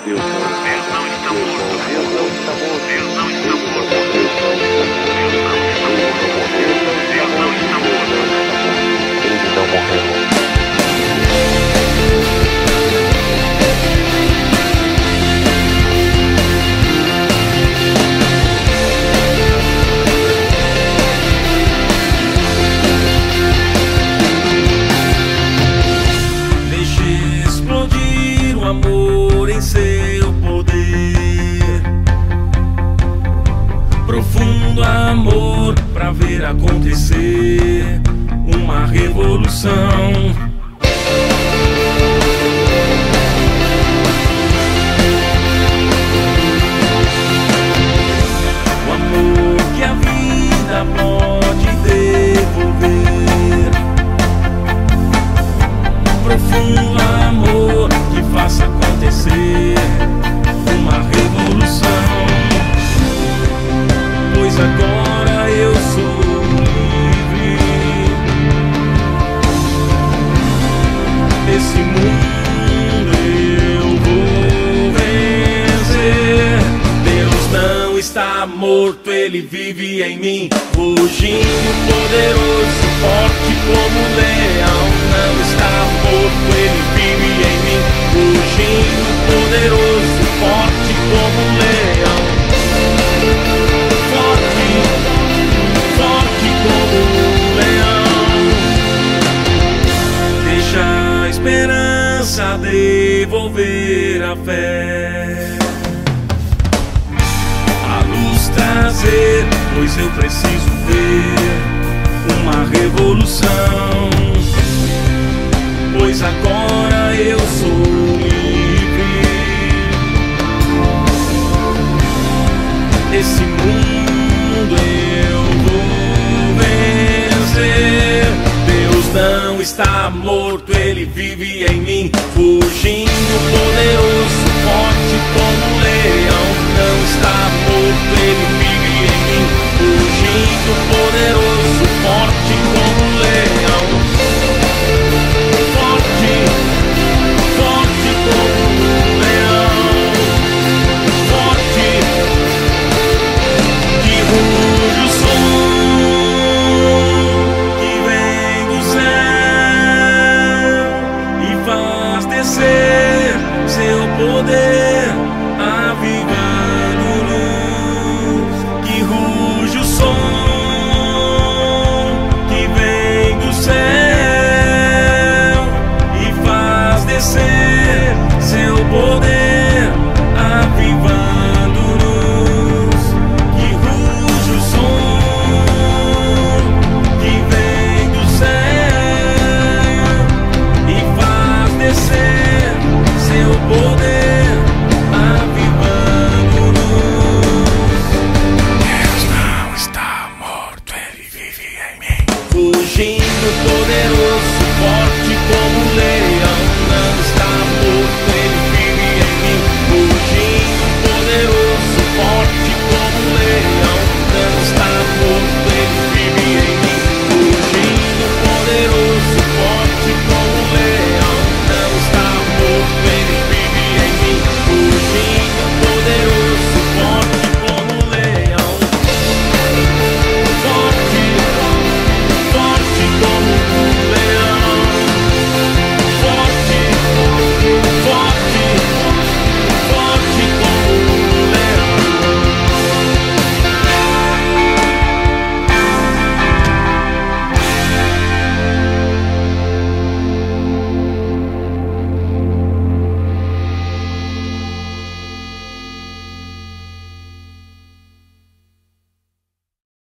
Deus não está morto. Deus não está morto. Deus não está morto. Deus não está morto. Ele não morreu. Amor em seu poder, profundo amor pra ver acontecer uma revolução. O amor que a vida pode devolver, profundo amor que faça acontecer uma revolução. Pois agora eu sou livre. Esse mundo eu vou vencer. Deus não está morto, Ele vive em mim. Rugindo poderoso, forte como um leão. Não está morto, Ele vive em mim. Rugindo poderoso, forte como um leão. Forte, forte como um leão. Deixa a esperança devolver a fé, a luz trazer, pois eu preciso ver uma revolução. Pois agora eu sou livre. Esse mundo eu vou vencer. Deus não está morto, Ele vive em